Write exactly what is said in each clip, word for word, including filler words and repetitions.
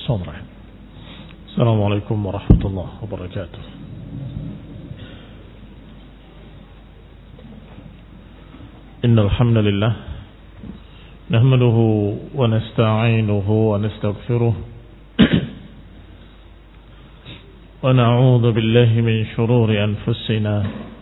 Bismillahirrahmanirrahim. Assalamualaikum warahmatullahi wabarakatuh. Innal hamdalillah nahmaduhu wa nasta'inuhu wa nastaghfiruh wa na'udzu billahi min shururi anfusina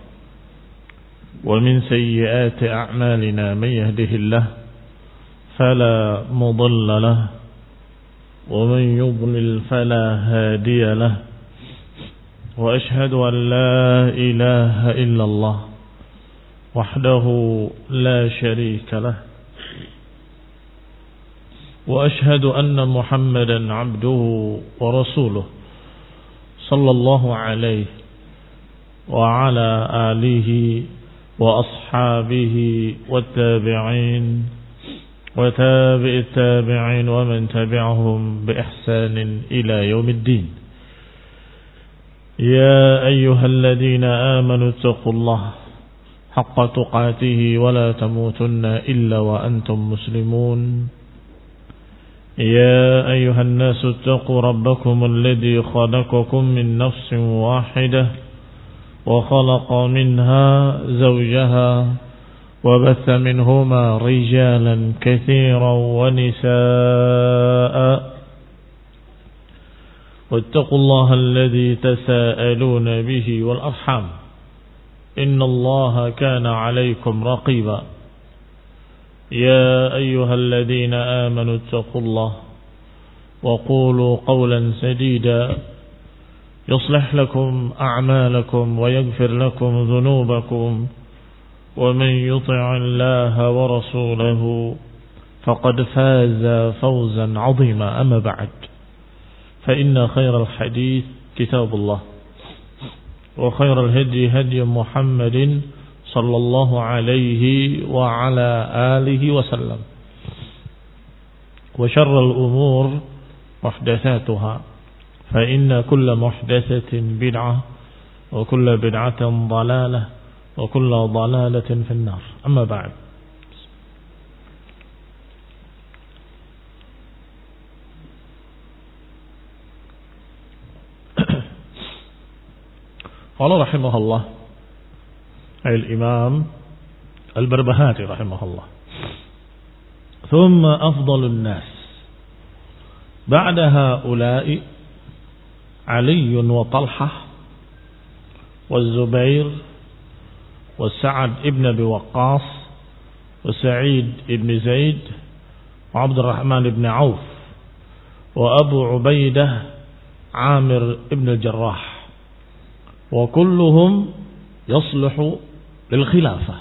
wa min sayyiati a'malina man yahdihillahu fala mudilla lahu ومن يضلل فلا هادي له وأشهد أن لا إله إلا الله وحده لا شريك له وأشهد أن محمدا عبده ورسوله صلى الله عليه وعلى آله وأصحابه والتابعين وتابع التابعين ومن تبعهم بإحسان إلى يوم الدين. يا أيها الذين آمنوا اتقوا الله حق تقاته ولا تموتن إلا وأنتم مسلمون. يا أيها الناس اتقوا ربكم الذي خلقكم من نفس واحدة وخلق منها زوجها وبث منهما رجالا كثيرا ونساء واتقوا الله الذي تساءلون به والأرحام إن الله كان عليكم رقيبا. يا أيها الذين آمنوا اتقوا الله وقولوا قولا سديدا يصلح لكم أعمالكم ويغفر لكم ذنوبكم ومن يطع الله ورسوله فقد فاز فوزا عظيما. أما بعد فإن خير الحديث كتاب الله وخير الهدي هدي محمد صلى الله عليه وعلى آله وسلم وشر الأمور محدثاتها فإن كل محدثة بدعة وكل بدعة ضلالة وكل ضلالة في النار. أما بعد قال رحمه الله الإمام البربهاري رحمه الله ثم أفضل الناس بعد هؤلاء علي وطلحة والزبير وسعد ابن أبي وقاص وسعيد ابن زيد وعبد الرحمن ابن عوف وأبو عبيدة عامر ابن الجراح وكلهم يصلح للخلافة.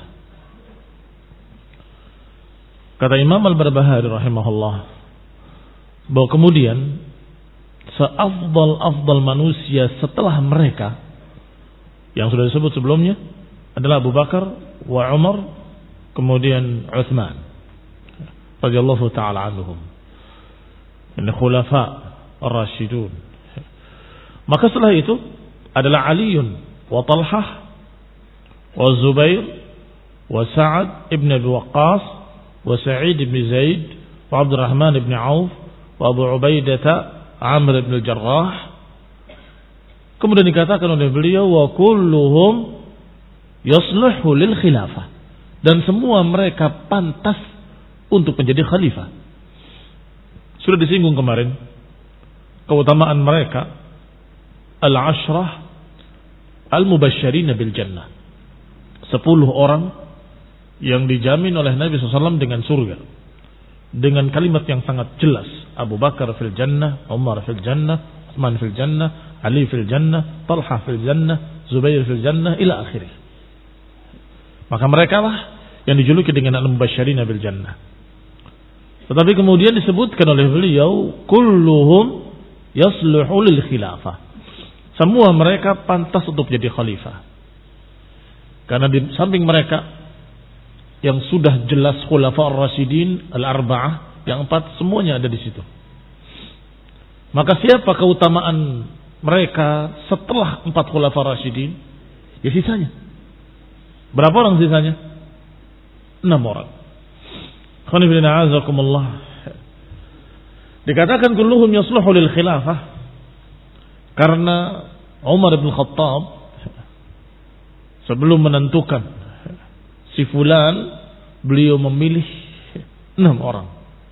Kata Imam Al-Barbahari rahimahullah bahwa kemudian seafdal-afdal manusia setelah mereka yang sudah disebut sebelumnya adalah Abu Bakar wa Umar, kemudian Utsman radhiyallahu taala anhum, ini khulafa ar-rasyidun. Maka setelah itu adalah Aliun wa Talhah wa Zubair wa Sa'ad ibn Abi Waqqas wa Sa'id ibn Zaid wa Abdurrahman ibn Auf wa Abu Ubaidah Amr ibn al-Jarrah. Kemudian dikatakan oleh beliau wa kulluhum yasluhu lil khilafah, dan semua mereka pantas untuk menjadi khalifah. Sudah disinggung kemarin keutamaan mereka al-ashrah al-mubasysyirin bil jannah, sepuluh orang yang dijamin oleh Nabi sallallahu alaihi wasallam dengan surga dengan kalimat yang sangat jelas. Abu Bakar fil jannah, Umar fil jannah, Utsman fil jannah, Ali fil jannah, Talha fil jannah, Zubair fil jannah ila akhirih. Maka mereka lah yang dijuluki dengan al-mubasysyirin bil jannah. Tetapi kemudian disebutkan oleh beliau kulluhum yasluhu lil khilafah, semua mereka pantas untuk jadi khalifah. Karena di samping mereka yang sudah jelas khulafa ar-rasyidin al-arba'ah, yang empat semuanya ada di situ. Maka siapa keutamaan mereka setelah empat khulafa ar-rasyidin? Ya sisanya. Berapa orang sisanya? Enam orang. Dikatakan kulluhum yasluhu lil khilafah karena Umar bin Khattab sebelum menentukan si fulan, beliau memilih enam orang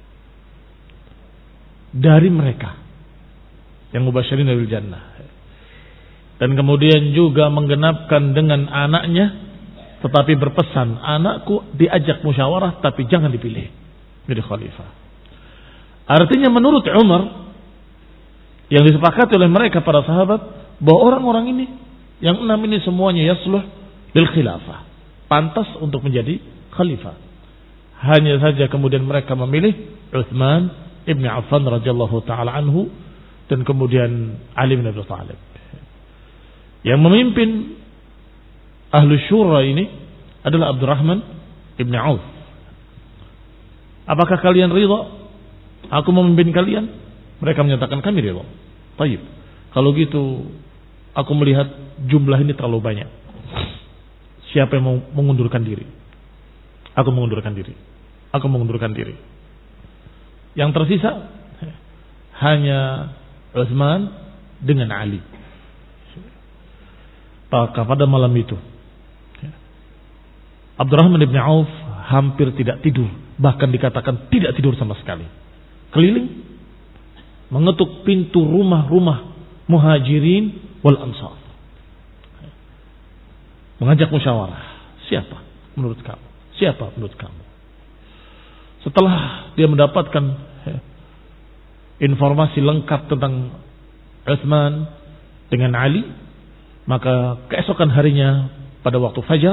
dari mereka yang mubasyirin bil jannah, dan kemudian juga menggenapkan dengan anaknya, tetapi berpesan, anakku diajak musyawarah tapi jangan dipilih jadi khalifah. Artinya menurut Umar, yang disepakati oleh mereka para sahabat, bahwa orang-orang ini yang enam ini semuanya yasluh bil khilafah, pantas untuk menjadi khalifah. Hanya saja kemudian mereka memilih Utsman ibn Affan radhiyallahu taala anhu dan kemudian Ali bin Abi Thalib. Yang memimpin Ahlus Syura ini adalah Abdurrahman ibn Auf. Apakah kalian ridha aku memimpin kalian? Mereka menyatakan kami ridha. Baik. Kalau gitu aku melihat jumlah ini terlalu banyak. Siapa yang mau mengundurkan diri? Aku mengundurkan diri. Aku mengundurkan diri. Yang tersisa hanya Utsman dengan Ali. Maka pada malam itu Abdurrahman bin Auf hampir tidak tidur, bahkan dikatakan tidak tidur sama sekali. Keliling mengetuk pintu rumah-rumah Muhajirin wal Ansar, mengajak musyawarah. Siapa menurut kamu? Siapa menurut kamu? Setelah dia mendapatkan informasi lengkap tentang Utsman dengan Ali, maka keesokan harinya pada waktu fajar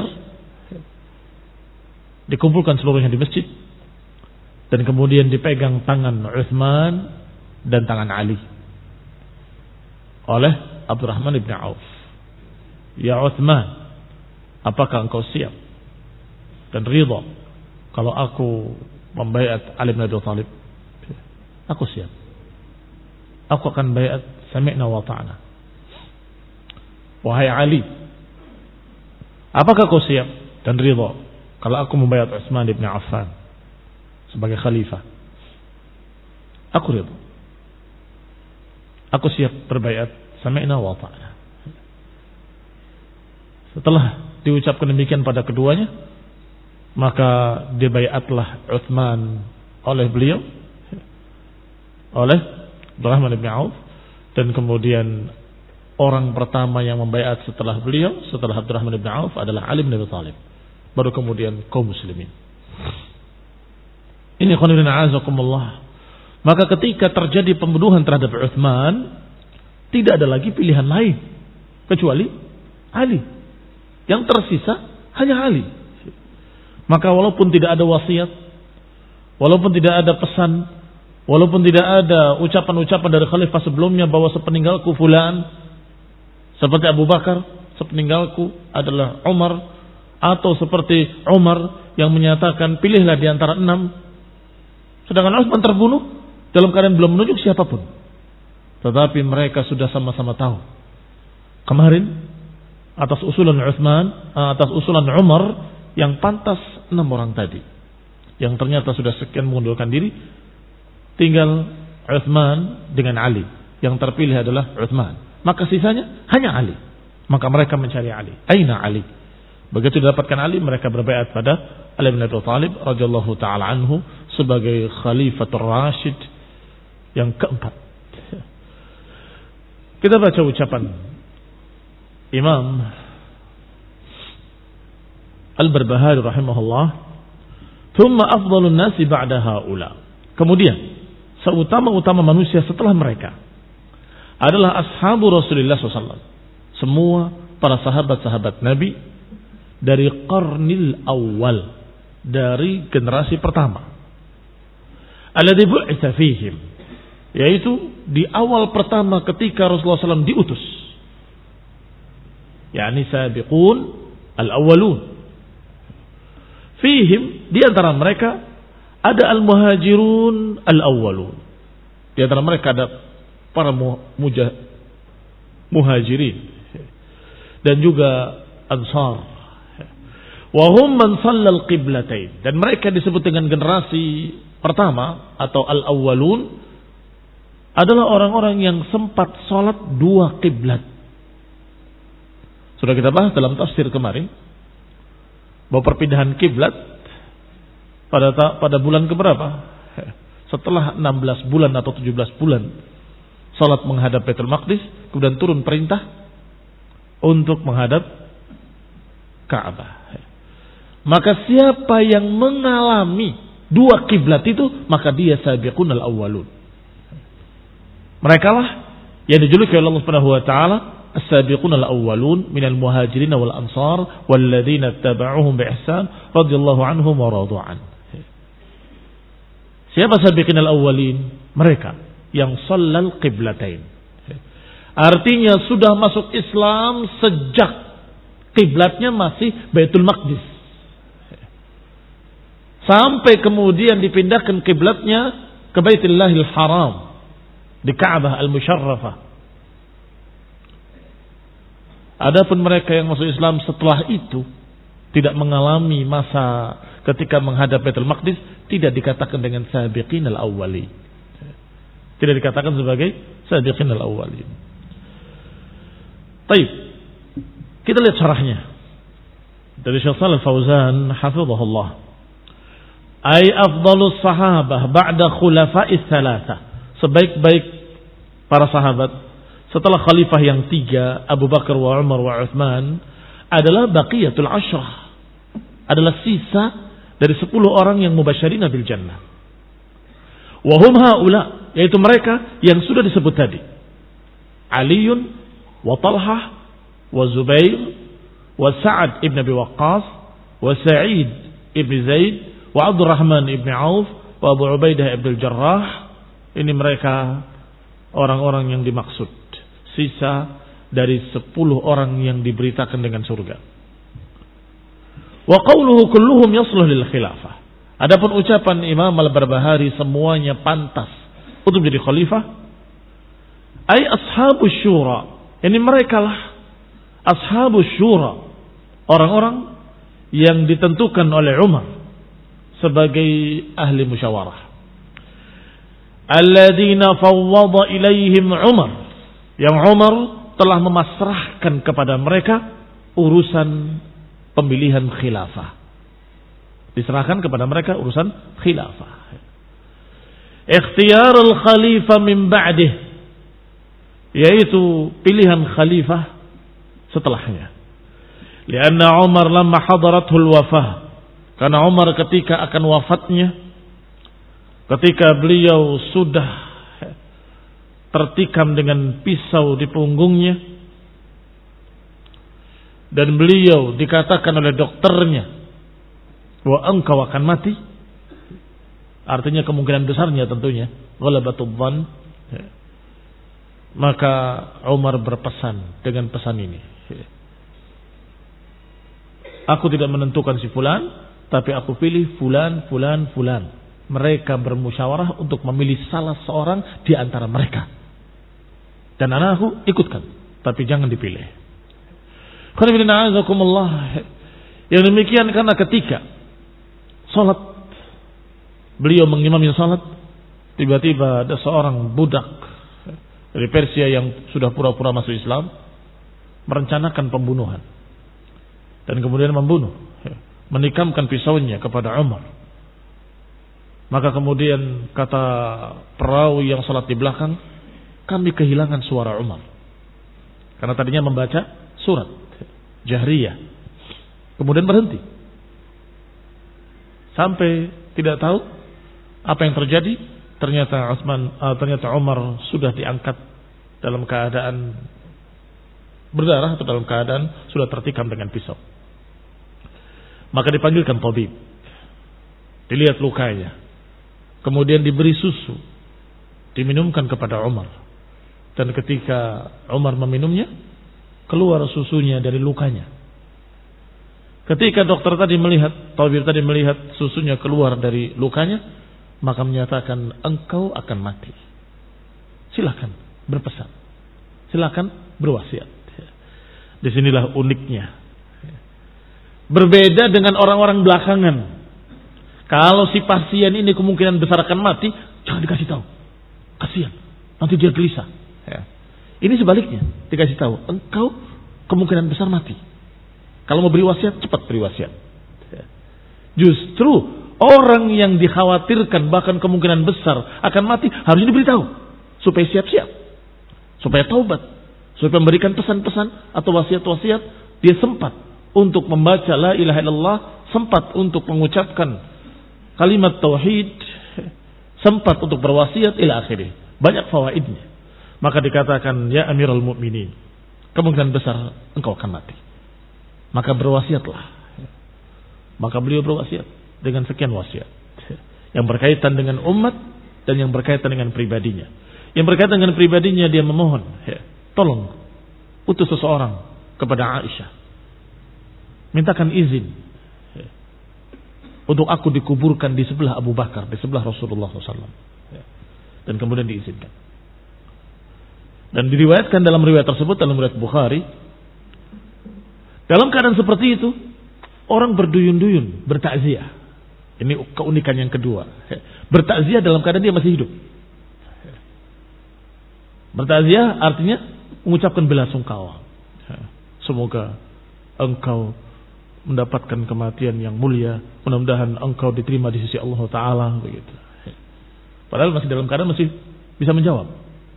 dikumpulkan seluruhnya di masjid, dan kemudian dipegang tangan Utsman dan tangan Ali oleh Abdurrahman bin Auf. Ya Utsman, apakah engkau siap dan ridha kalau aku membaiat Ali bin Abi Thalib? Aku siap. Aku akan baiat sami'na wa ta'na. Wahai Ali, apakah kau siap dan ridha kalau aku membaiat Utsman bin Affan sebagai khalifah? Aku ridha. Aku siap berbaiat sami'na wa ta'na. Setelah diucapkan demikian pada keduanya, maka dibaiatlah Utsman oleh beliau, oleh Abdurrahman bin Auf, dan kemudian orang pertama yang membaiat setelah beliau, setelah Abdurrahman bin Auf, adalah Ali bin Abi Thalib. Baru kemudian kaum muslimin. Ini khonirina azakumullah. Maka ketika terjadi pembunuhan terhadap Utsman, tidak ada lagi pilihan lain kecuali Ali. Yang tersisa hanya Ali. Maka walaupun tidak ada wasiat, walaupun tidak ada pesan, walaupun tidak ada ucapan-ucapan dari khalifah sebelumnya bahwa sepeninggalku fulan, seperti Abu Bakar, sepeninggalku adalah Umar, atau seperti Umar yang menyatakan pilihlah di antara enam, sedangkan Utsman terbunuh dalam keadaan belum menunjuk siapapun. Tetapi mereka sudah sama-sama tahu kemarin atas usulan Utsman, atas usulan Umar, yang pantas enam orang tadi, yang ternyata sudah sekian mengundurkan diri, tinggal Utsman dengan Ali. Yang terpilih adalah Utsman. Maka sisanya hanya Ali. Maka mereka mencari Ali. Aina Ali? Begitu didapatkan Ali, mereka berbaiat pada Ali bin Abi Thalib radhiyallahu taala anhu sebagai Khalifatur Rasyid yang keempat. Kita baca ucapan Imam Al-Barbahari rahimahullah, "Tsumma afdhalun nasi ba'da haula." Kemudian seutama-utama manusia setelah mereka adalah ashabu Rasulullah shallallahu alaihi wasallam, semua para sahabat-sahabat Nabi dari qarnil awal, dari generasi pertama, alladzi bu'itsa fihim, yaitu di awal pertama ketika Rasulullah shallallahu alaihi wasallam diutus, yakni sabiqun al-awwalun. Fihim, di antara mereka ada al-muhajirun al-awwalun. Di antara mereka ada para mujah, muhajirin dan juga ansar. Wa hum man shallal qiblatain, dan mereka disebut dengan generasi pertama atau al-awwalun adalah orang-orang yang sempat sholat dua kiblat. Sudah kita bahas dalam tafsir kemarin bahwa perpindahan kiblat pada pada bulan keberapa? Setelah enam belas bulan atau tujuh belas bulan sholat menghadap Baitul Maqdis, kemudian turun perintah untuk menghadap Ka'bah. Maka siapa yang mengalami dua kiblat itu, maka dia sabiqunal awwalun. Mereka lah yang dijuluki oleh Allah Subhanahu wa taala as-sabiqunal awwalun minal muhajirin wal ansar walladzina ittaba'uuhum bi ihsan radhiyallahu anhum wa radu an. Siapa sabiqunal awwalin? Mereka yang shallal qiblatain. Artinya sudah masuk Islam sejak kiblatnya masih Baitul Maqdis. Sampai kemudian dipindahkan kiblatnya ke Baitullahil Haram di Ka'bah Al-Musyarrafah. Adapun mereka yang masuk Islam setelah itu tidak mengalami masa ketika menghadap Baitul Maqdis, tidak dikatakan dengan sabiqin al-awwali. Tidak dikatakan sebagai sabiqin al-awwali. Baik. Kita lihat syarahnya dari Syekh Shalih Fauzan hafizahullah. Ai afdalus sahabah ba'da khulafa'is tsalatsa. Sebaik-baik para sahabat setelah khalifah yang tiga, Abu Bakar wa Umar wa Utsman, adalah baqiyatul asyrah. Adalah sisa dari sepuluh orang yang mubasysyirina bil jannah. Wa hum haula, yaitu mereka yang sudah disebut tadi. Aliun wa Talhah wa Zubair wa Sa'ad ibn Abi Waqqas wa Sa'id ibn Zaid wa Abdurrahman ibn Auf wa Abu Ubaidah ibn al-Jarrah. Ini mereka orang-orang yang dimaksud, sisa dari sepuluh orang yang diberitakan dengan surga. Wa qawluhu kulluhum yasluh lil khilafah. Adapun ucapan Imam Al-Barbahari semuanya pantas untuk menjadi khalifah. Ai ashabus syura. Ini mereka lah ashabus syura, orang-orang yang ditentukan oleh Umar sebagai ahli musyawarah. Alladzina fawwada ilaihim Umar, yang Umar telah memasrahkan kepada mereka urusan pemilihan khilafah. Diserahkan kepada mereka urusan khilafah. Ikhtiyar al-khalifah min ba'dih, yaitu pilihan khalifah setelahnya. Lianna Umar lamma hadaratul wafah, karena Umar ketika akan wafatnya, ketika beliau sudah tertikam dengan pisau di punggungnya, dan beliau dikatakan oleh dokternya bahwa engkau akan mati, artinya kemungkinan besarnya tentunya ghalabatul dhann, maka Umar berpesan dengan pesan ini, aku tidak menentukan si fulan, tapi aku pilih fulan, fulan, fulan. Mereka bermusyawarah untuk memilih salah seorang di antara mereka. Dan anakku ikutkan, tapi jangan dipilih. Yang demikian karena ketika salat, beliau mengimami salat, tiba-tiba ada seorang budak dari Persia yang sudah pura-pura masuk Islam merencanakan pembunuhan dan kemudian membunuh, menikamkan pisaunya kepada Umar. Maka kemudian kata perawi yang salat di belakang, kami kehilangan suara Umar karena tadinya membaca surat jahriyah, kemudian berhenti sampai tidak tahu apa yang terjadi. Ternyata Utsman, uh, ternyata Umar sudah diangkat dalam keadaan berdarah atau dalam keadaan sudah tertikam dengan pisau. Maka dipanggilkan tabib, dilihat lukanya, kemudian diberi susu, diminumkan kepada Umar. Dan ketika Umar meminumnya, keluar susunya dari lukanya. Ketika dokter tadi melihat, tabib tadi melihat susunya keluar dari lukanya, maka menyatakan engkau akan mati. Silakan berpesan, silakan berwasiat. Disinilah uniknya. Berbeda dengan orang-orang belakangan. Kalau si pasien ini kemungkinan besar akan mati, jangan dikasih tahu. Kasihan. Nanti dia gelisah. Ya. Ini sebaliknya, dikasih tahu, engkau kemungkinan besar mati. Kalau mau beri wasiat, cepat beri wasiat. Ya. Justru orang yang dikhawatirkan bahkan kemungkinan besar akan mati harus diberitahu supaya siap-siap, supaya taubat, supaya memberikan pesan-pesan atau wasiat-wasiat. Dia sempat untuk membaca la ilaha illallah, sempat untuk mengucapkan kalimat tauhid, sempat untuk berwasiat ila akhirih. Banyak fawaidnya. Maka dikatakan, ya Amirul Mukminin, kemungkinan besar engkau akan mati. Maka berwasiatlah. Maka beliau berwasiat dengan sekian wasiat yang berkaitan dengan umat dan yang berkaitan dengan pribadinya. Yang berkaitan dengan pribadinya, dia memohon, ya, tolong utus seseorang kepada Aisyah, mintakan izin, ya, untuk aku dikuburkan di sebelah Abu Bakar, di sebelah Rasulullah shallallahu alaihi wasallam, ya. Dan kemudian diizinkan. Dan diriwayatkan dalam riwayat tersebut, dalam riwayat Bukhari, dalam keadaan seperti itu orang berduyun-duyun bertakziah. Ini keunikan yang kedua. Bertakziah dalam keadaan dia masih hidup. Bertakziah artinya mengucapkan bela sungkawa. Semoga engkau mendapatkan kematian yang mulia. Mudah-mudahan engkau diterima di sisi Allah Ta'ala. Begitu. Padahal masih dalam keadaan masih bisa menjawab.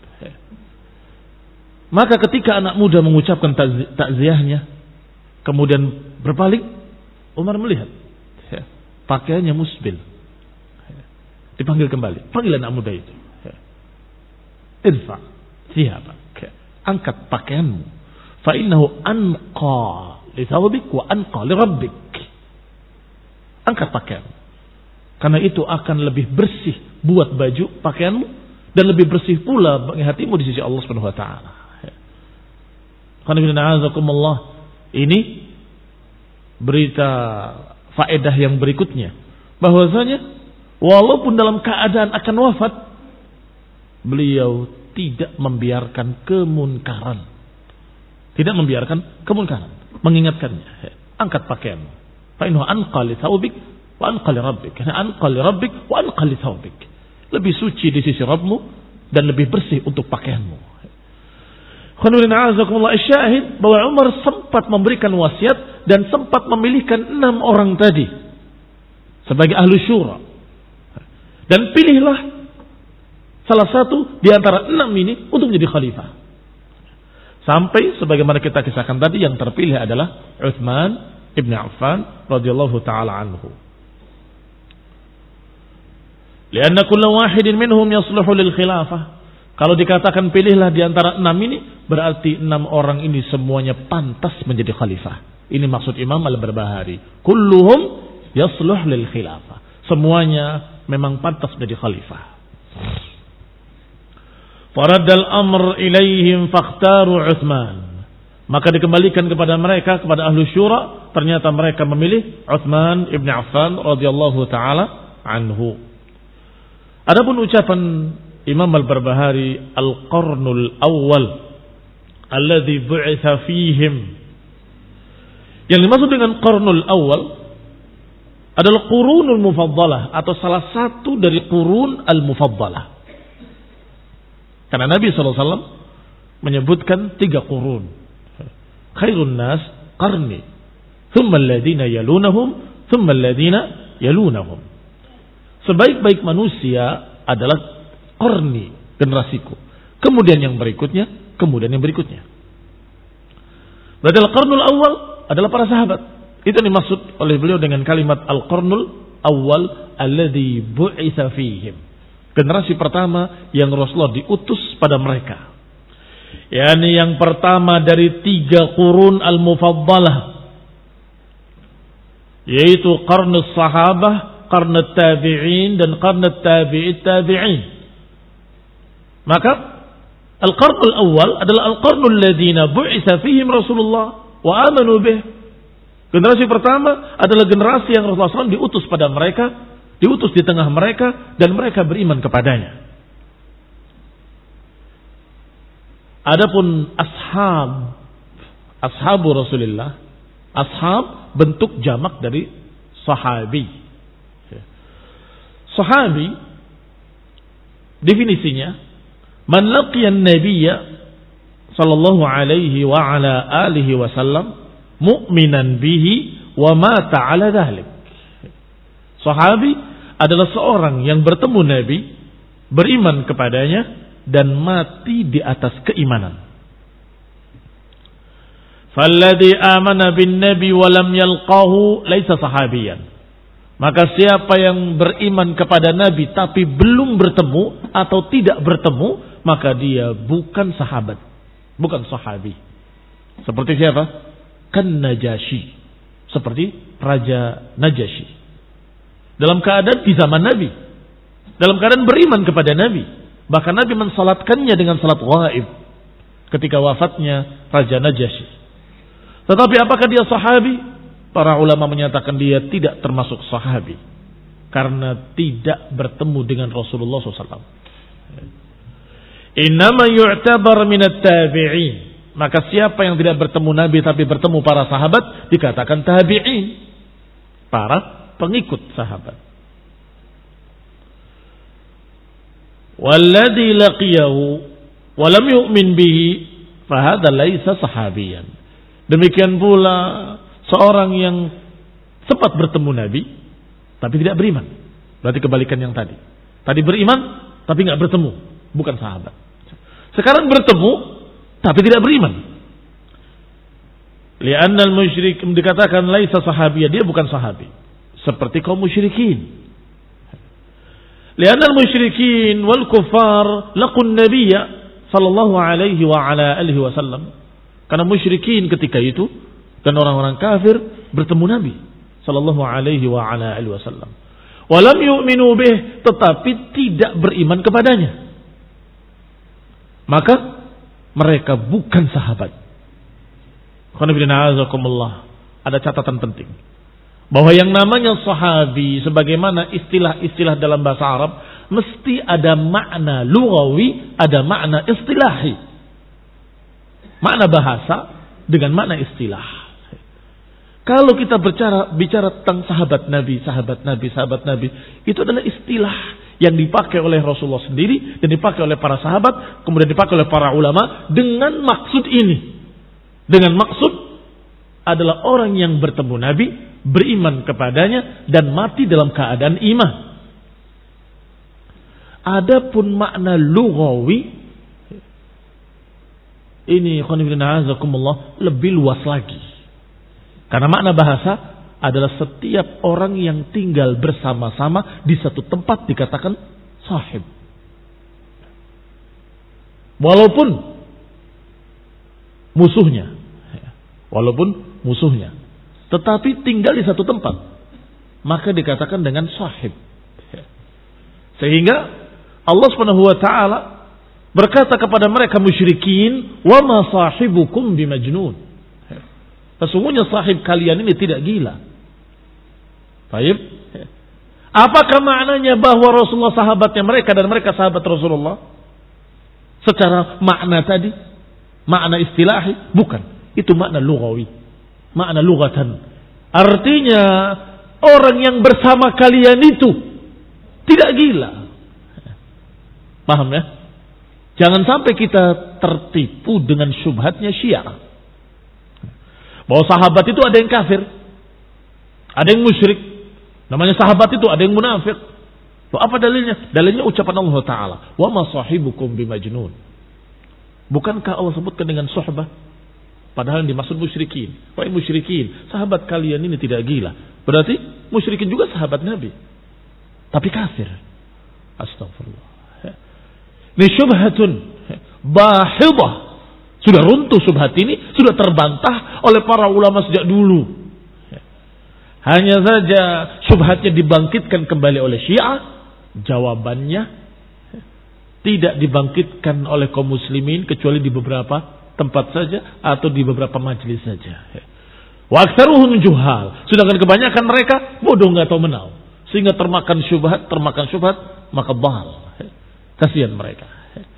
Maka ketika anak muda mengucapkan takziahnya, kemudian berpaling, Umar melihat pakaiannya musbil. Dipanggil kembali. Panggil anak muda itu. Irfa thiyabak. Angkat pakaianmu. Fa innahu anqa li thawbik wa anqa li rabbik. Angkat pakaian. Karena itu akan lebih bersih buat baju pakaianmu dan lebih bersih pula bagi hatimu di sisi Allah Subhanahu wa taala. Ini berita faedah yang berikutnya, bahwasanya walaupun dalam keadaan akan wafat, beliau tidak membiarkan kemunkaran. Tidak membiarkan kemunkaran, mengingatkannya. Angkat pakaianmu. Fa innahu anqa li thawbik wa anqa li rabbik. Karena anqa li rabbik wa anqa li thawbik. Lebih suci di sisi Rabbmu dan lebih bersih untuk pakaianmu. Syahid bahwa Umar sempat memberikan wasiat dan sempat memilihkan enam orang tadi sebagai ahlu syura. Dan pilihlah salah satu di antara enam ini untuk menjadi khalifah. Sampai sebagaimana kita kisahkan tadi, yang terpilih adalah Utsman ibn Affan radhiyallahu taala anhu. Lianna kullu wahidin minhum yasluhu lil khilafah. Kalau dikatakan pilihlah di antara enam ini, berarti enam orang ini semuanya pantas menjadi khalifah. Ini maksud Imam Al-Barbahari. Kulluhum yasluh lil khilafah. Semuanya memang pantas menjadi khalifah. Faraddal amr ilaihim fakhtaru Utsman. Maka dikembalikan kepada mereka, kepada ahlu syura, ternyata mereka memilih Utsman ibn Affan radhiyallahu taala anhu. Adapun ucapan Imam Al-Barbahari, al-qarnul awal alladhi bu'itha fihim, yang dimaksud dengan qarnul awal adalah qurunul mufaddalah, atau salah satu dari qurun al-mufaddalah. Karena Nabi shallallahu alaihi wasallam menyebutkan tiga qurun. Khairun nas qarni, thumma alladhina yalunahum, thumma alladhina yalunahum. Sebaik-baik manusia adalah qarni, generasiku. Kemudian yang berikutnya, kemudian yang berikutnya. Berarti al-qarnul awal adalah para sahabat. Itu dimaksud oleh beliau dengan kalimat al-qarnul awal alladhi bu'itha fihim. Generasi pertama yang Rasulullah diutus pada mereka. Yani yang pertama dari tiga qurun al-mufaddalah, yaitu qarnus sahabah, qarnut tabi'in, dan qarnut tabi'it tabi'in. Maka al-qarnul awal adalah al-qarnul ladina bu'itha fihim Rasulullah wa amanu bih. Generasi pertama adalah generasi yang Rasulullah shallallahu alaihi wasallam diutus pada mereka, diutus di tengah mereka, dan mereka beriman kepadanya. Adapun ashab, ashabu Rasulullah, ashab bentuk jamak dari sahabi. Sahabi definisinya Man laqiyan nabiyya sallallahu alaihi wa ala alihi wasallam mu'minan bihi wa mata ala dhalik. Sahabi adalah seorang yang bertemu Nabi, beriman kepadanya dan mati di atas keimanan. Falladhi amana bin nabi wa lam yalqahu laisa sahabiyan. Maka siapa yang beriman kepada Nabi tapi belum bertemu atau tidak bertemu, maka dia bukan sahabat, bukan sahabi. Seperti siapa? Kan Najasyi. Seperti Raja Najasyi. Dalam keadaan di zaman Nabi. Dalam keadaan beriman kepada Nabi. Bahkan Nabi mensalatkannya dengan salat ghaib ketika wafatnya Raja Najasyi. Tetapi apakah dia sahabi? Para ulama menyatakan dia tidak termasuk sahabi. Karena tidak bertemu dengan Rasulullah shallallahu alaihi wasallam. Innama yu'tabar minat tabi'in. Maka siapa yang tidak bertemu Nabi tapi bertemu para sahabat dikatakan tabi'in. Para pengikut sahabat. Walladhi laqiyahu walam yu'min bihi fahadha laisa sahabiyan. Demikian pula seorang yang sempat bertemu Nabi tapi tidak beriman. Berarti kebalikan yang tadi. Tadi beriman tapi nggak bertemu, bukan sahabat. Sekarang bertemu tapi tidak beriman. Li'anna al-musyrik dikatakan laisa sahabiyah, dia bukan sahabi. Seperti kaum musyrikin. Li'anna al-musyrikin wal kuffar laqun nabiyya sallallahu alaihi wa ala alihi wasallam. Karena musyrikin ketika itu dan orang-orang kafir bertemu Nabi sallallahu alaihi wa ala alihi wasallam. Walam yu'minu bih, tetapi tidak beriman kepadanya. Maka mereka bukan sahabat. Ada catatan penting bahwa yang namanya sahabi sebagaimana istilah-istilah dalam bahasa Arab mesti ada makna lughawi, ada makna istilahi. Makna bahasa dengan makna istilah. Kalau kita bicara bicara tentang sahabat Nabi, sahabat Nabi, sahabat Nabi, itu adalah istilah yang dipakai oleh Rasulullah sendiri dan dipakai oleh para sahabat, kemudian dipakai oleh para ulama dengan maksud ini. Dengan maksud adalah orang yang bertemu Nabi, beriman kepadanya dan mati dalam keadaan iman. Adapun makna lughawi ini lebih luas lagi. Karena makna bahasa adalah setiap orang yang tinggal bersama-sama di satu tempat dikatakan sahib. Walaupun musuhnya. Walaupun musuhnya. Tetapi tinggal di satu tempat. Maka dikatakan dengan sahib. Sehingga Allah subhanahu wa ta'ala berkata kepada mereka musyrikin, wa ma sahibukum bimajnun. Sesungguhnya sahib kalian ini tidak gila. Baik. Apakah maknanya bahwa Rasulullah sahabatnya mereka dan mereka sahabat Rasulullah? Secara makna tadi, makna istilahi, bukan. Itu makna lughawi. Makna lughatan. Artinya orang yang bersama kalian itu tidak gila. Paham ya? Jangan sampai kita tertipu dengan syubhatnya Syiah. Bahwa sahabat itu ada yang kafir, ada yang musyrik. Namanya sahabat itu ada yang munafik. Loh, apa dalilnya? Dalilnya ucapan Allah Ta'ala. Wa ma sahibukum bimajnun. Bukankah Allah sebutkan dengan suhbah? Padahal yang dimaksud musyrikin. Wahai musyrikin, sahabat kalian ini tidak gila. Berarti musyrikin juga sahabat Nabi. Tapi kafir. Astagfirullah. Ini syubhatun bahidah. Sudah runtuh syubhat ini, sudah terbantah oleh para ulama sejak dulu. Hanya saja syubhatnya dibangkitkan kembali oleh Syiah. Jawabannya tidak dibangkitkan oleh kaum muslimin kecuali di beberapa tempat saja atau di beberapa majelis saja. Wa aktsaruhum juhal. Sedangkan kebanyakan mereka bodoh, enggak tahu menau. Sehingga termakan syubhat, termakan syubhat, maka bahal. Kasihan mereka.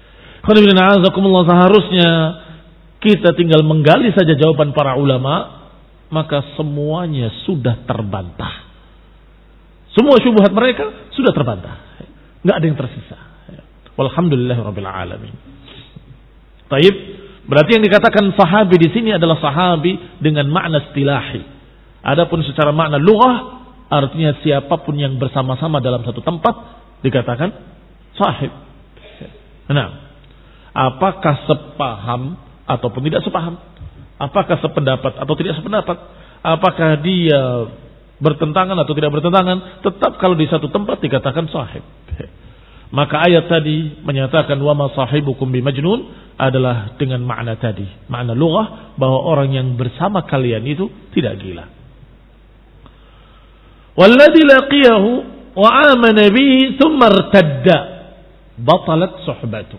Seharusnya kita tinggal menggali saja jawaban para ulama, maka semuanya sudah terbantah. Semua syubhat mereka sudah terbantah. Enggak ada yang tersisa. Walhamdulillahirabbil alamin. Taib, berarti yang dikatakan sahabi di sini adalah sahabi dengan makna istilahi. Adapun secara makna lughah, artinya siapapun yang bersama-sama dalam satu tempat dikatakan sahib. Nah, apakah sepaham ataupun tidak sepaham? Apakah sependapat atau tidak sependapat? Apakah dia bertentangan atau tidak bertentangan? Tetap kalau di satu tempat dikatakan sahib. Maka ayat tadi menyatakan wa ma sahibukum bimajnun adalah dengan makna tadi, makna lughah, bahwa orang yang bersama kalian itu tidak gila. Walladzi laqiyahu wa amana bihi thumma irtadda batalat suhbatuh.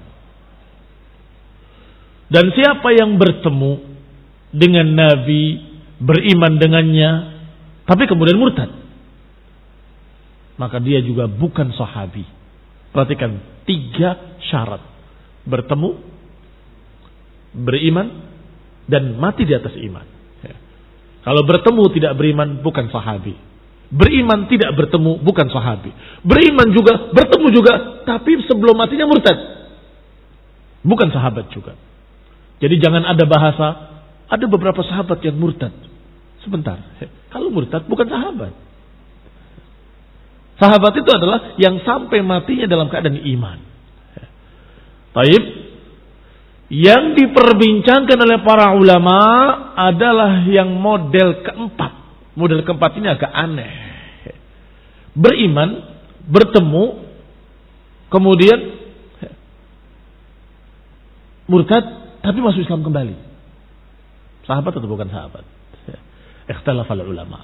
Dan siapa yang bertemu dengan Nabi, beriman dengannya, tapi kemudian murtad, maka dia juga bukan sahabi. Perhatikan tiga syarat: bertemu, beriman, dan mati di atas iman. Ya. Kalau bertemu tidak beriman, bukan sahabi. Beriman tidak bertemu, bukan sahabi. Beriman juga, bertemu juga, tapi sebelum matinya murtad, bukan sahabat juga. Jadi jangan ada bahasa, ada beberapa sahabat yang murtad. Sebentar, ya. Kalau murtad bukan sahabat. Sahabat itu adalah yang sampai matinya dalam keadaan iman. Taib, yang diperbincangkan oleh para ulama adalah yang model keempat. Model keempat ini agak aneh. Beriman, bertemu, kemudian murtad, tapi masuk Islam kembali. Sahabat atau bukan sahabat? Ikhtilafal ulama.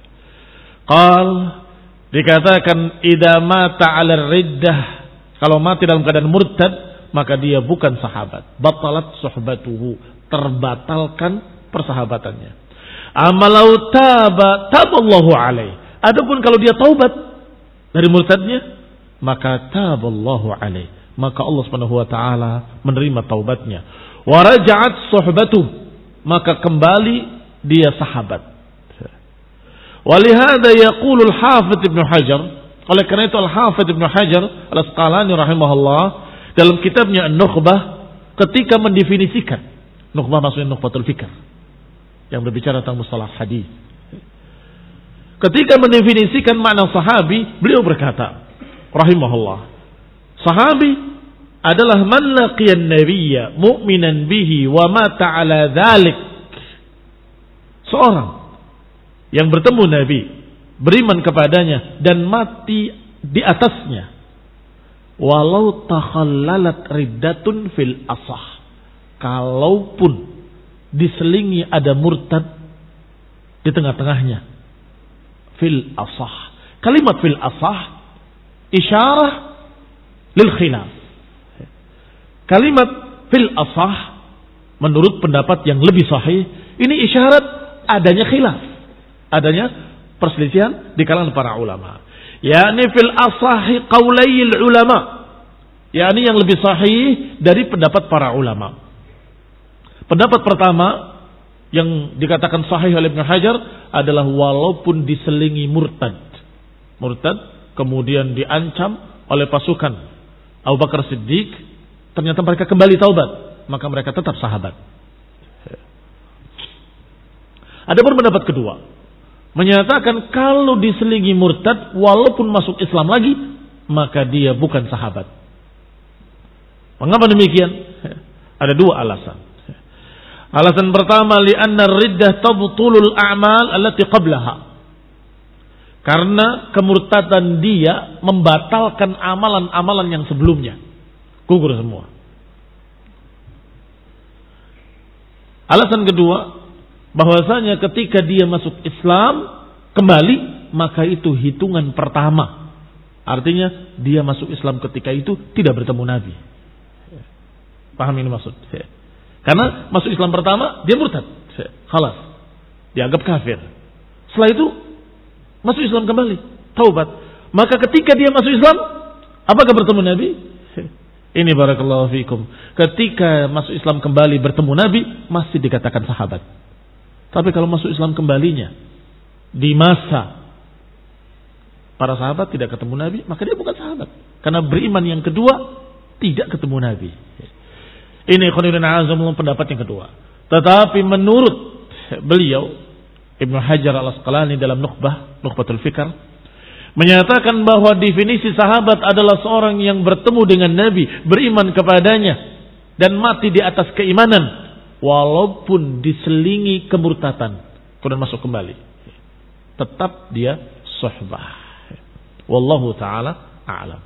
Qal, dikatakan idza mata 'ala riddah, kalau mati dalam keadaan murtad maka dia bukan sahabat. Batalat suhbatuhu, terbatalkan persahabatannya. Amalau taba taballahu alaihi. Adapun kalau dia taubat dari murtadnya, maka taballahu alaihi, maka Allah Subhanahu wa taala menerima taubatnya. Wa raja'at suhbatuhu, maka kembali dia sahabat. Walihada yaqulu al-Hafidz Ibnu Hajar, oleh karena itu al-Hafidz Ibnu Hajar Al-Asqalani rahimahullah dalam kitabnya An-Nukhbah ketika mendefinisikan, Nukhbah maksudnya Nukhbatul Fikr yang berbicara tentang mustalah hadis. Ketika mendefinisikan makna sahabi, beliau berkata rahimahullah, sahabi adalah man laqiyan nabiyya mu'minan bihi wa mata 'ala dzalik. Seorang yang bertemu Nabi, beriman kepadanya dan mati di atasnya, walau takhallalat riddatun fil asah, kalaupun diselingi ada murtad di tengah-tengahnya, fil asah. Kalimat fil asah isyarah lil khilaf. Kalimat fil asah menurut pendapat yang lebih sahih ini isyarat adanya khilaf, adanya perselisihan di kalangan para ulama. Yakni fil asahi qaulayil ulama, yakni yang lebih sahih dari pendapat para ulama. Pendapat pertama yang dikatakan sahih oleh Ibnu Hajar adalah walaupun diselingi murtad. Murtad kemudian diancam oleh pasukan Abu Bakar Siddiq, ternyata mereka kembali taubat, maka mereka tetap sahabat. Adapun pendapat kedua menyatakan kalau diselingi murtad walaupun masuk Islam lagi, maka dia bukan sahabat. Mengapa demikian? Ada dua alasan. Alasan pertama, li'anna riddah tabtulul a'mal allati qablaha. Karena kemurtadan dia membatalkan amalan-amalan yang sebelumnya. Gugur semua. Alasan kedua, bahwasanya ketika dia masuk Islam kembali, maka itu hitungan pertama. Artinya dia masuk Islam ketika itu tidak bertemu Nabi. Paham ini maksud? Karena masuk Islam pertama dia murtad, khalas, dianggap kafir. Setelah itu masuk Islam kembali, taubat. Maka ketika dia masuk Islam, apakah bertemu Nabi? Ini barakallahu fikum. Ketika masuk Islam kembali bertemu Nabi, masih dikatakan sahabat. Tapi kalau masuk Islam kembalinya di masa para sahabat tidak ketemu Nabi, maka dia bukan sahabat. Karena beriman yang kedua tidak ketemu Nabi. Ini khonibun azamullah pendapat yang kedua. Tetapi menurut beliau Ibnu Hajar Al-Asqalani dalam Nukhbah, Nukhbatul Fikr, menyatakan bahwa definisi sahabat adalah seorang yang bertemu dengan Nabi, beriman kepadanya dan mati di atas keimanan walaupun diselingi kemurtatan, kemudian masuk kembali. Tetap dia suhbah. Wallahu taala a'lam.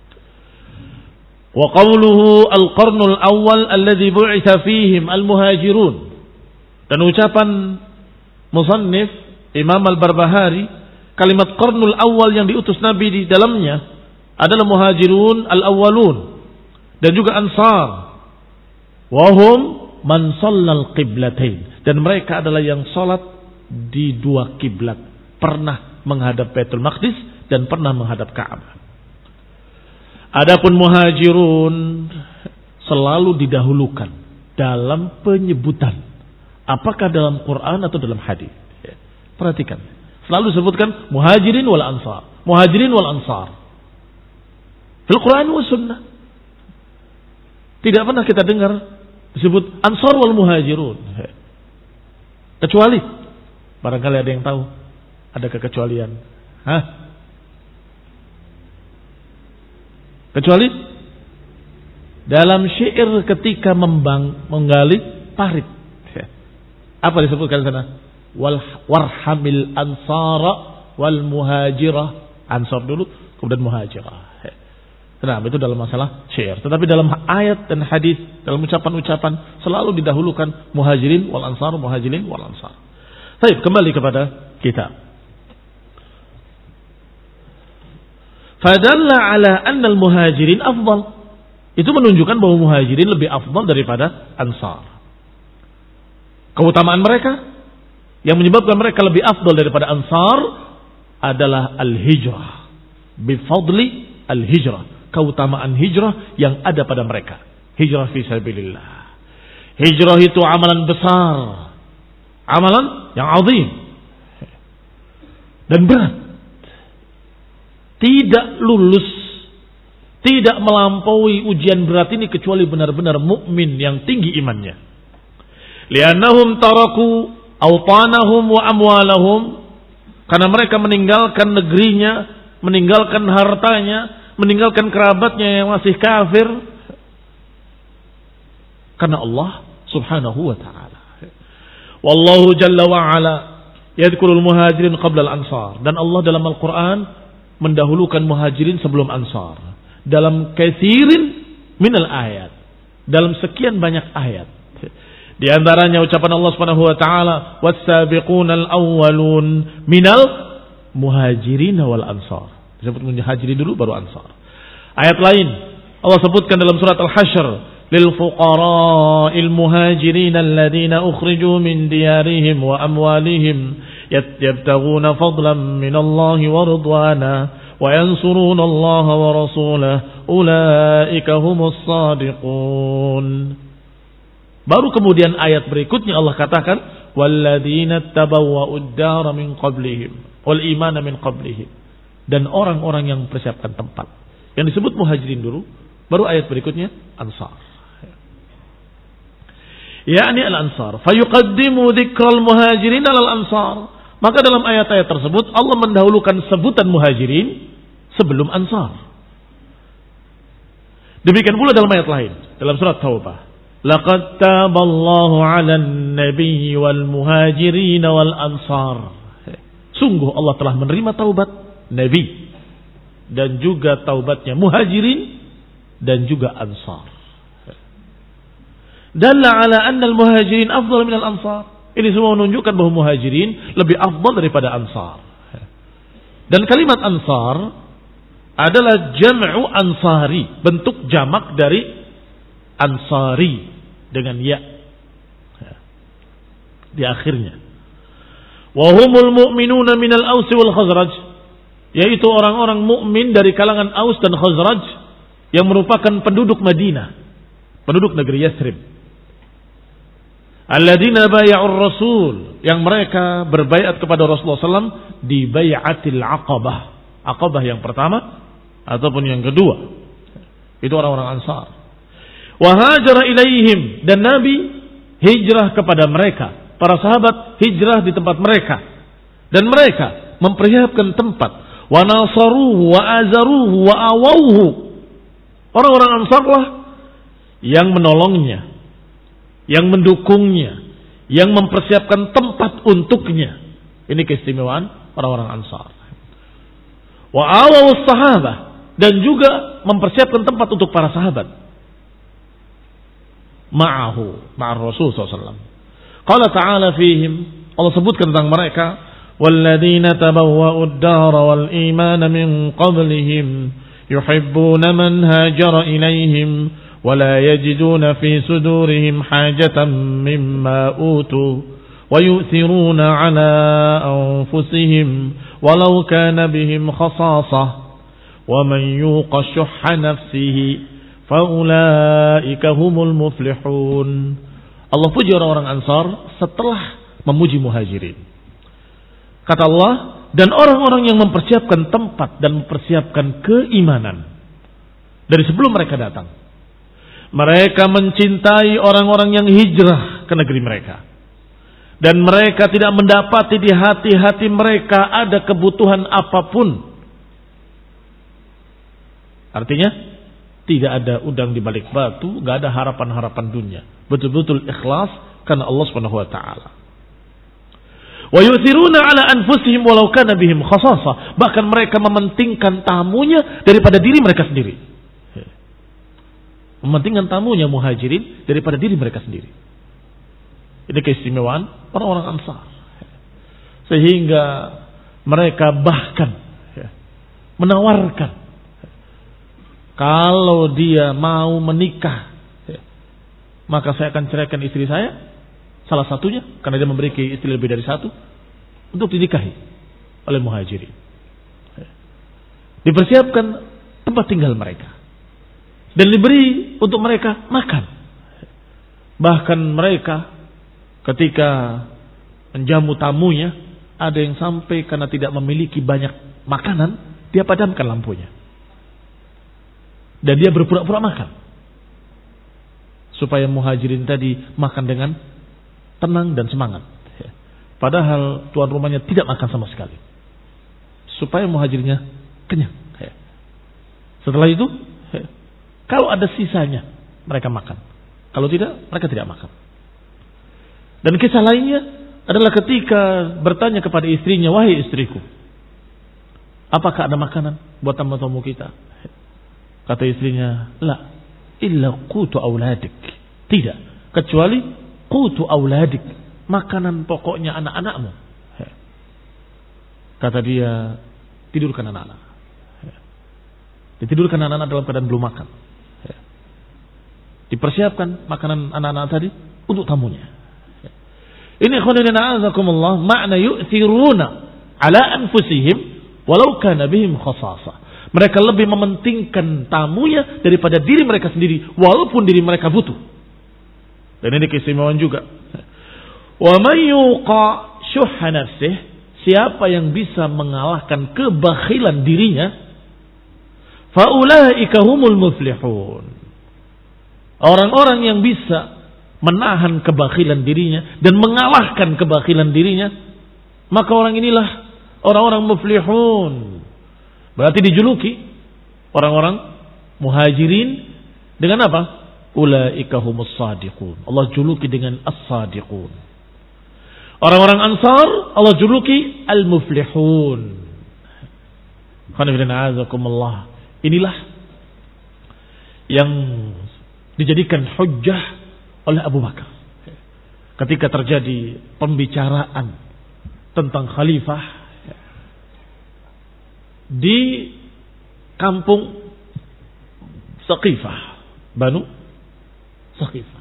Wa qawluhu al-qarnul awwal alladhi bu'itha fihim al-muhajirun. Dan ucapan musannif Imam Al-Barbahari, kalimat qarnul awal yang diutus Nabi di dalamnya adalah muhajirun al-awwalun dan juga ansar. Wahum man shallal qiblatain, dan mereka adalah yang salat di dua kiblat, pernah menghadap Baitul Maqdis dan pernah menghadap Ka'bah. Adapun muhajirun selalu didahulukan dalam penyebutan, apakah dalam Quran atau dalam hadis. Perhatikan, selalu disebutkan muhajirin wal ansar, muhajirin wal ansar. Fil Quran wa sunnah. Tidak pernah kita dengar disebut ansar wal muhajirun. Kecuali, barangkali ada yang tahu, ada kekecualian. Hah? Kecuali dalam syair ketika membang, menggali parit. Apa disebutkan di sana? Wal warhamil ansara wal muhajirah. Ansar dulu, kemudian muhajirah. Nah, itu dalam masalah syair. Tetapi dalam ayat dan hadis, dalam ucapan-ucapan selalu didahulukan muhajirin wal ansar, muhajirin wal ansar. Baik, kembali kepada kitab. Fadalla ala anna al-muhajirin afdal. Itu menunjukkan bahwa muhajirin lebih afdal daripada ansar. Keutamaan mereka yang menyebabkan mereka lebih afdal daripada ansar adalah al-hijrah. Bifadli al-hijrah. Keutamaan hijrah yang ada pada mereka. Hijrah fi sabilillah. Hijrah itu amalan besar. Amalan yang azim. Dan berat. Tidak lulus, tidak melampaui ujian berat ini kecuali benar-benar mukmin yang tinggi imannya. Li'annahum taraku awtanahum wa amwalahum, karena mereka meninggalkan negerinya, meninggalkan hartanya, meninggalkan kerabatnya yang masih kafir karena Allah Subhanahu wa taala. Wallahu jalla wa ala yadhkurul muhajirin qabla al-ansar, dan Allah dalam Al-Qur'an mendahulukan muhajirin sebelum ansar dalam katsirin minal ayat, dalam sekian banyak ayat. Di antaranya ucapan Allah Subhanahu wa taala, was-sabiqunal awwalun minal muhajirin wal ansar. Disebut muhajirin dulu baru ansar. Ayat lain Allah sebutkan dalam surat Al-Hasyr, lil fuqara'il muhajirin alladziina ukhriju min diyarihim wa amwalihim yabtaghuna fadlan minallahi wa ridwana wa yansuruna Allah wa rasulahu ulaika humus shadiqun. Baru kemudian ayat berikutnya Allah katakan walladzina tabawwa'ud dara min qablihim wal imana min qablihim, dan orang-orang yang mempersiapkan tempat. Yang disebut muhajirin dulu, baru ayat berikutnya ansar. Ya'ni al-ansar fayuqaddimu dzikral muhajirin alal ansar. Maka dalam ayat-ayat tersebut Allah mendahulukan sebutan muhajirin sebelum ansar. Demikian pula dalam ayat lain, dalam surat Taubah, laqad taballahu 'alan nabiyyi wal muhajirin wal ansar. Sungguh Allah telah menerima taubat Nabi dan juga taubatnya muhajirin dan juga ansar. Dalla ala anna al-muhajirin afdal min al-ansar. Ini semua menunjukkan bahwa muhajirin lebih afdal daripada ansar. Dan kalimat ansar adalah jam'u ansari, bentuk jamak dari ansari dengan ya di akhirnya. Wa humul mu'minuna minal Aus wal Khazraj, yaitu orang-orang mukmin dari kalangan Aus dan Khazraj yang merupakan penduduk Madinah, penduduk negeri Yathrib. Alladzina bay'ur Rasul, yang mereka berbaiat kepada Rasulullah sallallahu alaihi wasallam di bai'atil Aqabah. Aqabah yang pertama ataupun yang kedua. Itu orang-orang Ansar. Wa hajara ilaihim, dan Nabi hijrah kepada mereka. Para sahabat hijrah di tempat mereka. Dan mereka mempersiapkan tempat. Wa nasaruhu wa azaruhu wa awauhu. Orang-orang Ansar lah yang menolongnya, yang mendukungnya, yang mempersiapkan tempat untuknya. Ini keistimewaan orang-orang Ansar. Wa awawus sahabah, dan juga mempersiapkan tempat untuk para sahabat. Ma'ahu, ma'ar Rasul sallallahu alaihi wasallam. Qala ta'ala fihim, Allah sebutkan tentang mereka, walladzina tabawwa'ud dara wal imana min qablihim yuhibbuna man hajara ilaihim wa la yajiduna fi sudurihim hajatan mimma utu wa yu'thiruna ala anfusihim walau kana bihim khasasah wa man yuqa shuhha nafsihi fa ulaika humul muflihun. Allah puji orang-orang Ansar setelah memuji Muhajirin. Kata Allah, dan orang-orang yang mempersiapkan tempat dan mempersiapkan keimanan dari sebelum mereka datang. Mereka mencintai orang-orang yang hijrah ke negeri mereka. Dan mereka tidak mendapati di hati-hati mereka ada kebutuhan apapun. Artinya, tidak ada udang di balik batu, gak ada harapan-harapan dunia. Betul-betul ikhlas karena Allah Subhanahu wa taala. Wa yuthiruna ala anfusihim walau kana bihim khasasah. Bahkan mereka mementingkan tamunya daripada diri mereka sendiri. Mementingkan tamunya Muhajirin daripada diri mereka sendiri. Ini keistimewaan orang-orang Ansar. Sehingga mereka bahkan menawarkan, kalau dia mau menikah, maka saya akan ceraikan istri saya, salah satunya, karena dia memiliki istri lebih dari satu, untuk dinikahi oleh Muhajirin. Dipersiapkan tempat tinggal mereka. Dan diberi untuk mereka makan. Bahkan mereka ketika menjamu tamunya, ada yang sampai karena tidak memiliki banyak makanan, dia padamkan lampunya. Dan dia berpura-pura makan. Supaya Muhajirin tadi makan dengan tenang dan semangat. Padahal tuan rumahnya tidak makan sama sekali. Supaya Muhajirinnya kenyang. Setelah itu, kalau ada sisanya, mereka makan. Kalau tidak, mereka tidak makan. Dan kisah lainnya adalah ketika bertanya kepada istrinya, wahai istriku, apakah ada makanan buat tamu-tamu kita? Kata istrinya, la, illa qutu auladik. Tidak, kecuali qutu auladik, makanan pokoknya anak-anakmu. Kata dia, tidurkan anak-anak. Ditidurkan anak-anak dalam keadaan belum makan. Dipersiapkan makanan anak-anak tadi untuk tamunya. Ini khonilina azakumullah, makna yu'thiruna ala anfusihim walau kana bihim khasasah. Mereka lebih mementingkan tamunya daripada diri mereka sendiri, walaupun diri mereka butuh. Dan ini keistimewaan juga. Wa may yuqa syuhha nafsih, siapa yang bisa mengalahkan kebakhilan dirinya, fa ulaika humul muflihun. Orang-orang yang bisa menahan kebakhilan dirinya dan mengalahkan kebakhilan dirinya, maka orang inilah orang-orang muflihun. Berarti dijuluki orang-orang Muhajirin dengan apa? Ulaika humus sadiqun. Allah juluki dengan as-sadiqun. Orang-orang Ansar Allah juluki al-muflihun. Inilah yang dijadikan hujjah oleh Abu Bakar ketika terjadi pembicaraan tentang khalifah di kampung Saqifah, Banu Saqifah.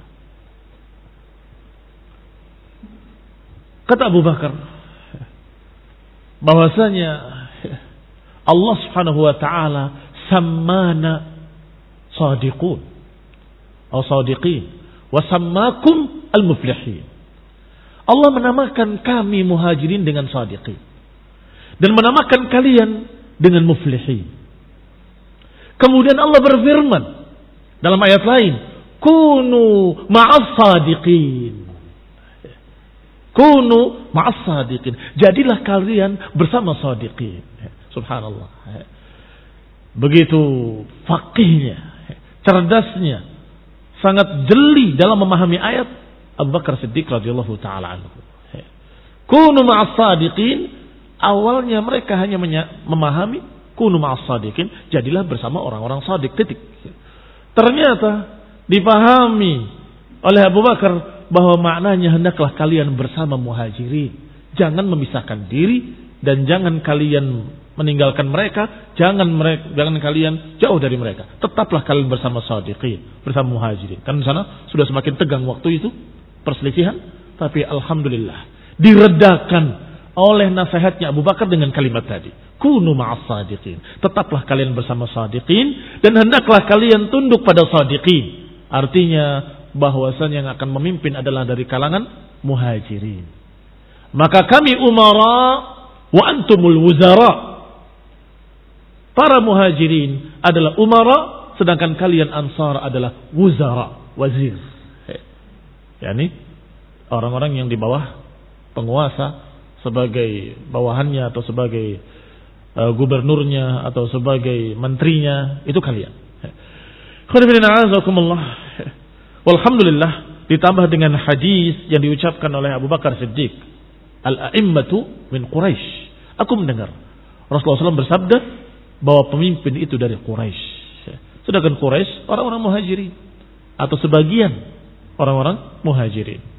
Kata Abu Bakar bahwasanya Allah Subhanahu wa taala sammana sadiqun atau sadiqin wa sammakum al-muflihin. Allah menamakan kami Muhajirin dengan sadiqin dan menamakan kalian dengan muflihin. Kemudian Allah berfirman Dalam ayat lain, kunu ma'as sadiqin. Kunu ma'as sadiqin. Jadilah kalian bersama sadiqin. Subhanallah. Begitu faqihnya, cerdasnya, sangat jeli dalam memahami ayat Abu Bakar Siddiq radhiyallahu taala anhu. Kunu ma'as sadiqin. Awalnya mereka hanya memahami kunu ma'as sadiqin, jadilah bersama orang-orang sadiq, titik. Ternyata dipahami oleh Abu Bakar bahwa maknanya hendaklah kalian bersama muhajirin. Jangan memisahkan diri dan jangan kalian meninggalkan mereka, jangan mereka, jangan kalian jauh dari mereka. Tetaplah kalian bersama sadiqin, bersama muhajirin. Kan di sana sudah semakin tegang waktu itu perselisihan, tapi alhamdulillah diredakan oleh nasihatnya Abu Bakar dengan kalimat tadi. Kunu ma'as sadiqin. Tetaplah kalian bersama sadiqin dan hendaklah kalian tunduk pada sadiqin. Artinya bahwasanya yang akan memimpin adalah dari kalangan muhajirin. Maka kami umara wa antumul wuzara. Para muhajirin adalah umara sedangkan kalian ansar adalah wuzara, wazir. Yani orang-orang yang di bawah penguasa, sebagai bawahannya atau sebagai uh, gubernurnya atau sebagai menterinya, itu kalian. Walhamdulillah, ditambah dengan hadis yang diucapkan oleh Abu Bakar Siddiq, al-a'immatu min Quraisy. Aku mendengar Rasulullah shallallahu alaihi wasallam bersabda bahwa pemimpin itu dari Quraisy. Sedangkan Quraisy orang-orang muhajirin atau sebagian orang-orang muhajirin.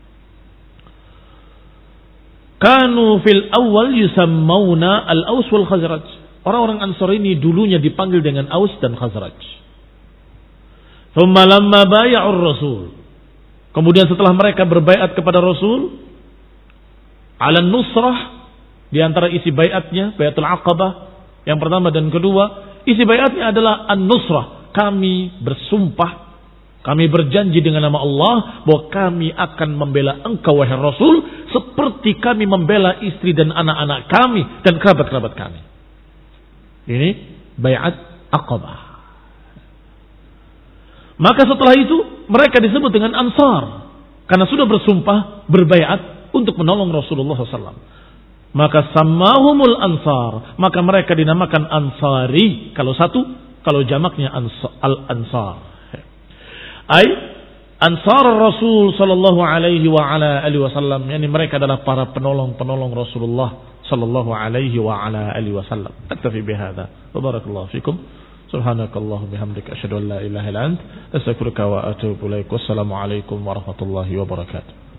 Kanu fil awal yusammawna al-Aus wal Khazraj. Orang-orang Ansar ini dulunya dipanggil dengan Aus dan Khazraj. Thumma lamma bay'ur Rasul. Kemudian setelah mereka berbaiat kepada Rasul, ala nusrah, di antara isi baiatnya, baiatul Aqabah yang pertama dan kedua, isi baiatnya adalah an-nusrah. Kami bersumpah, kami berjanji dengan nama Allah bahwa kami akan membela engkau wahai Rasul seperti kami membela istri dan anak-anak kami dan kerabat-kerabat kami. Ini baiat Aqabah. Maka setelah itu mereka disebut dengan Ansar karena sudah bersumpah berbaiat untuk menolong Rasulullah shallallahu alaihi wasallam. Maka sammahumul Ansar, maka mereka dinamakan Ansari kalau satu, kalau jamaknya Al-Ansar. Ay Ansar Rasul sallallahu alaihi wa ala alihi wasallam, yakni mereka adalah para penolong-penolong Rasulullah sallallahu alaihi wa ala alihi wasallam. Aktafi bihadza. Wa barakallahu fikum. Subhanakallahu bihamdika asyhadu an la ilaha illa anta astaghfiruka wa atubu ilaik. Wassalamu alaikum warahmatullahi wabarakatuh.